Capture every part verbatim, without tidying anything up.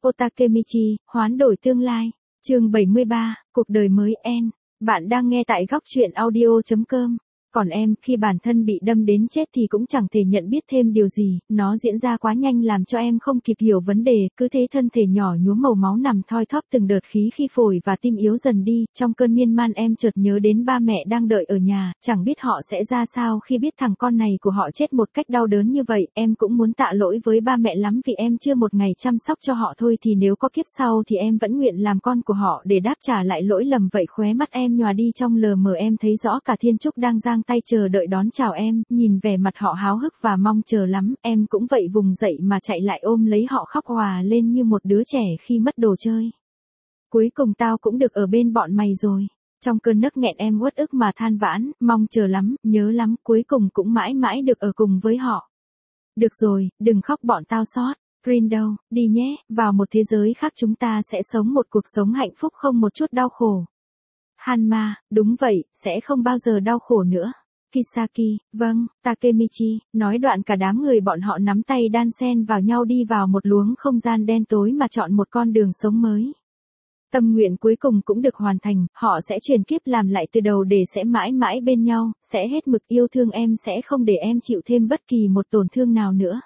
Otakemichi, hoán đổi tương lai. Chương bảy mươi ba, cuộc đời mới En. Bạn đang nghe tại góc truyện audio chấm com. Còn em, khi bản thân bị đâm đến chết thì cũng chẳng thể nhận biết thêm điều gì, nó diễn ra quá nhanh làm cho em không kịp hiểu vấn đề, cứ thế thân thể nhỏ nhuốm màu máu nằm thoi thóp từng đợt khí khi phổi và tim yếu dần đi, trong cơn miên man em chợt nhớ đến ba mẹ đang đợi ở nhà, chẳng biết họ sẽ ra sao khi biết thằng con này của họ chết một cách đau đớn như vậy, em cũng muốn tạ lỗi với ba mẹ lắm vì em chưa một ngày chăm sóc cho họ thôi thì nếu có kiếp sau thì em vẫn nguyện làm con của họ để đáp trả lại lỗi lầm vậy. Khóe mắt em nhòa đi trong lờ mờ em thấy rõ cả thiên trúc đang giang tay chờ đợi đón chào em, nhìn vẻ mặt họ háo hức và mong chờ lắm, em cũng vậy vùng dậy mà chạy lại ôm lấy họ khóc òa lên như một đứa trẻ khi mất đồ chơi. Cuối cùng tao cũng được ở bên bọn mày rồi. Trong cơn nấc nghẹn em uất ức mà than vãn, mong chờ lắm, nhớ lắm, cuối cùng cũng mãi mãi được ở cùng với họ. Được rồi, đừng khóc bọn tao sót. Green đâu, đi nhé, vào một thế giới khác chúng ta sẽ sống một cuộc sống hạnh phúc không một chút đau khổ. Hanma, đúng vậy, sẽ không bao giờ đau khổ nữa. Kisaki, vâng, Takemichi, nói đoạn cả đám người bọn họ nắm tay đan xen vào nhau đi vào một luống không gian đen tối mà chọn một con đường sống mới. Tâm nguyện cuối cùng cũng được hoàn thành, họ sẽ chuyển kiếp làm lại từ đầu để sẽ mãi mãi bên nhau, sẽ hết mực yêu thương em, sẽ không để em chịu thêm bất kỳ một tổn thương nào nữa.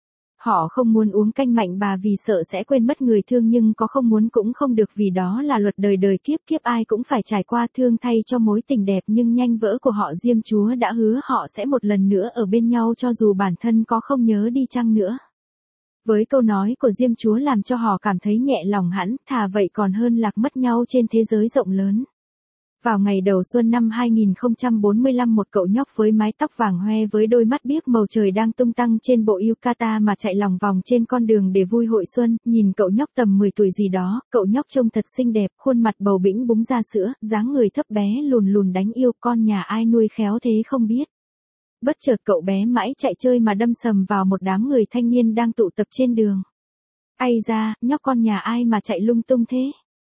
Họ không muốn uống canh mạnh bà vì sợ sẽ quên mất người thương nhưng có không muốn cũng không được vì đó là luật đời đời kiếp kiếp ai cũng phải trải qua thương thay cho mối tình đẹp nhưng nhanh vỡ của họ. Diêm Chúa đã hứa họ sẽ một lần nữa ở bên nhau cho dù bản thân có không nhớ đi chăng nữa. Với câu nói của Diêm Chúa làm cho họ cảm thấy nhẹ lòng hẳn, thà vậy còn hơn lạc mất nhau trên thế giới rộng lớn. Vào ngày đầu xuân năm hai nghìn không trăm bốn mươi lăm một cậu nhóc với mái tóc vàng hoe với đôi mắt biếc màu trời đang tung tăng trên bộ yukata mà chạy lòng vòng trên con đường để vui hội xuân, nhìn cậu nhóc tầm mười tuổi gì đó, cậu nhóc trông thật xinh đẹp, khuôn mặt bầu bĩnh búng ra sữa, dáng người thấp bé lùn lùn đánh yêu, con nhà ai nuôi khéo thế không biết. Bất chợt cậu bé mãi chạy chơi mà đâm sầm vào một đám người thanh niên đang tụ tập trên đường. Ây da, nhóc con nhà ai mà chạy lung tung thế?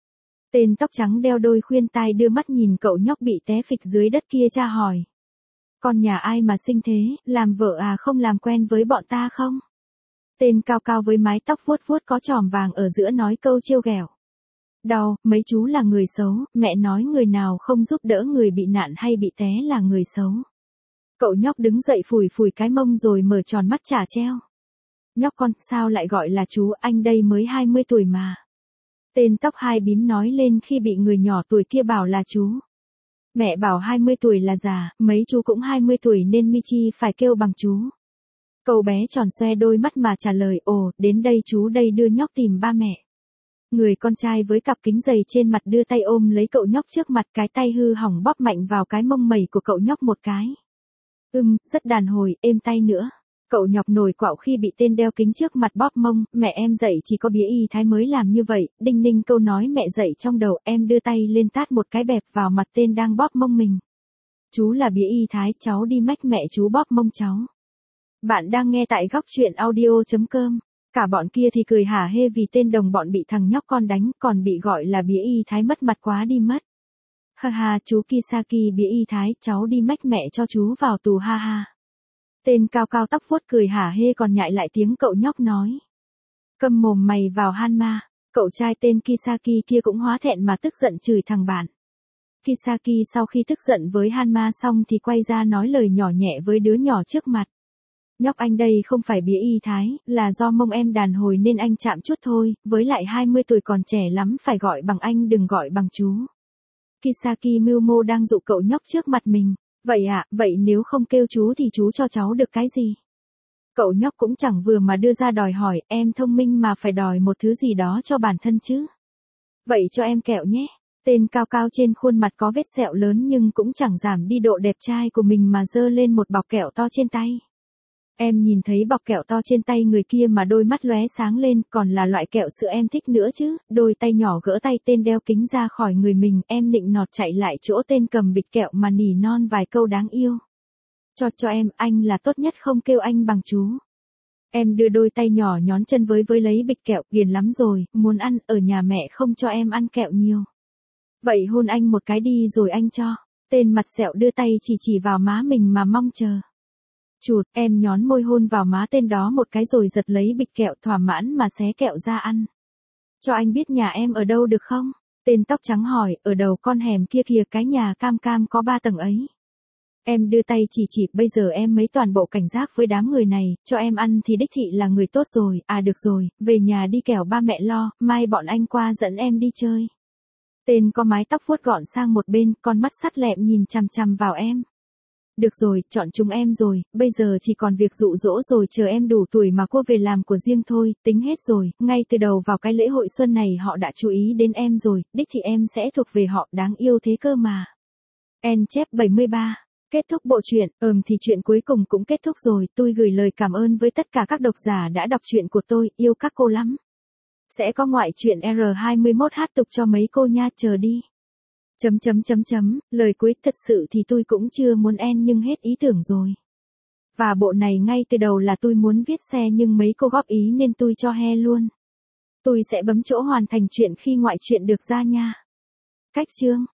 Tên tóc trắng đeo đôi khuyên tai đưa mắt nhìn cậu nhóc bị té phịch dưới đất kia tra hỏi. Con nhà ai mà xinh thế, làm vợ à không làm quen với bọn ta không? Tên cao cao với mái tóc vuốt vuốt có chòm vàng ở giữa nói câu trêu ghẹo. Đau, mấy chú là người xấu, mẹ nói người nào không giúp đỡ người bị nạn hay bị té là người xấu. Cậu nhóc đứng dậy phủi phủi cái mông rồi mở tròn mắt chả treo. Nhóc con, sao lại gọi là chú, anh đây mới hai mươi tuổi mà. Tên tóc hai bím nói lên khi bị người nhỏ tuổi kia bảo là chú. Mẹ bảo hai mươi tuổi là già, mấy chú cũng hai mươi tuổi nên Michi phải kêu bằng chú. Cậu bé tròn xoe đôi mắt mà trả lời, ồ, đến đây chú đây đưa nhóc tìm ba mẹ. Người con trai với cặp kính dày trên mặt đưa tay ôm lấy cậu nhóc trước mặt, cái tay hư hỏng bóp mạnh vào cái mông mẩy của cậu nhóc một cái. Ừm, rất đàn hồi, êm tay nữa. Cậu nhóc nổi quạo khi bị tên đeo kính trước mặt bóp mông, mẹ em dạy chỉ có bía y thái mới làm như vậy, đinh ninh câu nói mẹ dạy trong đầu, em đưa tay lên tát một cái bẹp vào mặt tên đang bóp mông mình. Chú là bía y thái, cháu đi mách mẹ chú bóp mông cháu. Bạn đang nghe tại góc truyện audio chấm com. Cả bọn kia thì cười hả hê vì tên đồng bọn bị thằng nhóc con đánh, còn bị gọi là bía y thái mất mặt quá đi mất. Ha ha, chú Kisaki bía y thái, cháu đi mách mẹ cho chú vào tù ha ha. Tên cao cao tóc vuốt cười hả hê còn nhại lại tiếng cậu nhóc nói. Câm mồm mày vào Hanma. Cậu trai tên Kisaki kia cũng hóa thẹn mà tức giận chửi thằng bạn. Kisaki sau khi tức giận với Hanma xong thì quay ra nói lời nhỏ nhẹ với đứa nhỏ trước mặt. Nhóc anh đây không phải bía y thái, là do mông em đàn hồi nên anh chạm chút thôi, với lại hai mươi tuổi còn trẻ lắm phải gọi bằng anh đừng gọi bằng chú. Kisaki mưu mô đang dụ cậu nhóc trước mặt mình. Vậy ạ, à, vậy nếu không kêu chú thì chú cho cháu được cái gì? Cậu nhóc cũng chẳng vừa mà đưa ra đòi hỏi, em thông minh mà phải đòi một thứ gì đó cho bản thân chứ. Vậy cho em kẹo nhé. Tên cao cao trên khuôn mặt có vết sẹo lớn nhưng cũng chẳng giảm đi độ đẹp trai của mình mà giơ lên một bọc kẹo to trên tay. Em nhìn thấy bọc kẹo to trên tay người kia mà đôi mắt lóe sáng lên, còn là loại kẹo sữa em thích nữa chứ. Đôi tay nhỏ gỡ tay tên đeo kính ra khỏi người mình, em nịnh nọt chạy lại chỗ tên cầm bịch kẹo mà nỉ non vài câu đáng yêu. Cho cho em, anh là tốt nhất không kêu anh bằng chú. Em đưa đôi tay nhỏ nhón chân với với lấy bịch kẹo, ghiền lắm rồi, muốn ăn, ở nhà mẹ không cho em ăn kẹo nhiều. Vậy hôn anh một cái đi rồi anh cho. Tên mặt sẹo đưa tay chỉ chỉ vào má mình mà mong chờ. Chụt, em nhón môi hôn vào má tên đó một cái rồi giật lấy bịch kẹo thỏa mãn mà xé kẹo ra ăn. Cho anh biết nhà em ở đâu được không? Tên tóc trắng hỏi, ở đầu con hẻm kia kìa, cái nhà cam cam có ba tầng ấy. Em đưa tay chỉ chỉ, bây giờ em mới toàn bộ cảnh giác với đám người này, cho em ăn thì đích thị là người tốt rồi, à được rồi, về nhà đi kẻo ba mẹ lo, mai bọn anh qua dẫn em đi chơi. Tên có mái tóc vuốt gọn sang một bên, con mắt sắt lẹm nhìn chằm chằm vào em. Được rồi, chọn chúng em rồi, bây giờ chỉ còn việc dụ dỗ rồi, chờ em đủ tuổi mà cua về làm của riêng thôi, tính hết rồi, ngay từ đầu vào cái lễ hội xuân này họ đã chú ý đến em rồi, đích thì em sẽ thuộc về họ, đáng yêu thế cơ mà. En chép bảy mươi ba. Kết thúc bộ truyện, ừm thì chuyện cuối cùng cũng kết thúc rồi, tôi gửi lời cảm ơn với tất cả các độc giả đã đọc truyện của tôi, yêu các cô lắm. Sẽ có ngoại truyện R hai mươi mốt H tục cho mấy cô nha, chờ đi. Chấm chấm chấm chấm, lời cuối, thật sự thì tôi cũng chưa muốn end nhưng hết ý tưởng rồi. Và bộ này ngay từ đầu là tôi muốn viết xe nhưng mấy cô góp ý nên tôi cho he luôn. Tôi sẽ bấm chỗ hoàn thành chuyện khi ngoại truyện được ra nha. Cách chương